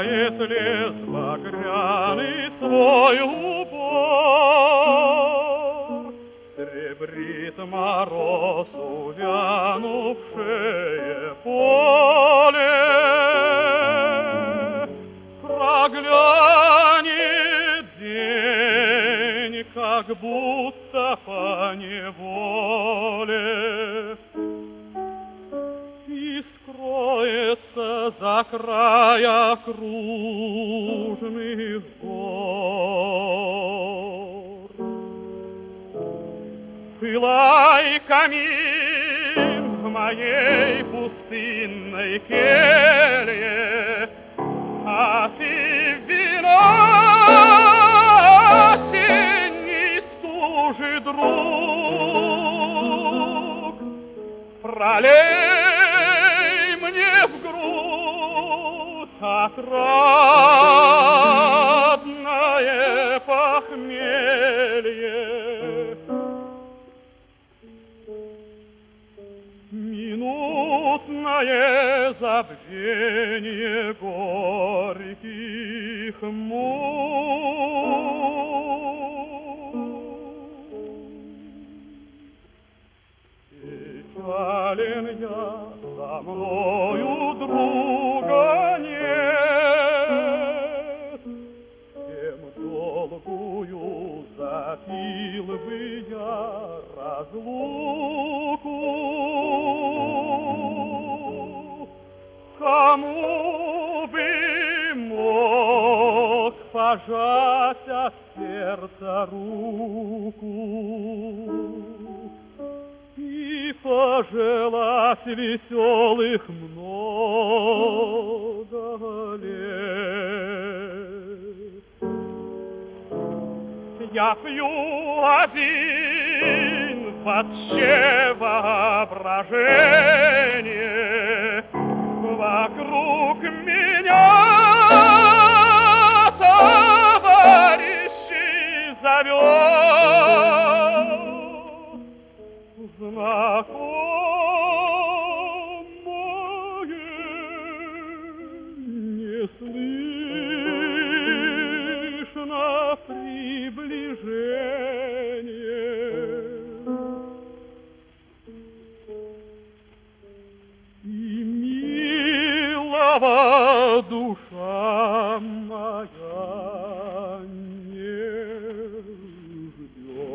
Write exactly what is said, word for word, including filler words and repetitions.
знает лес багряный свой убор, серебрит мороз увянувшее поле, проглянет день, как будто по неволе, и скроется за края кружных гор. Пылай, камин, в моей пустынной келье, а ты вино осенний стужи друг, пролей мне в грудь отрадное похмелье. Минутное забвение горьких мук. Печален я, со мною друга нет, тем долгую запил бы я разлуку. Кому бы мог пожать от сердца руку и пожелать веселых много лет? Я пью один вообще воображение, вокруг меня товарищи зовет, знакомое не слышно приближение. Душа моя не ждет.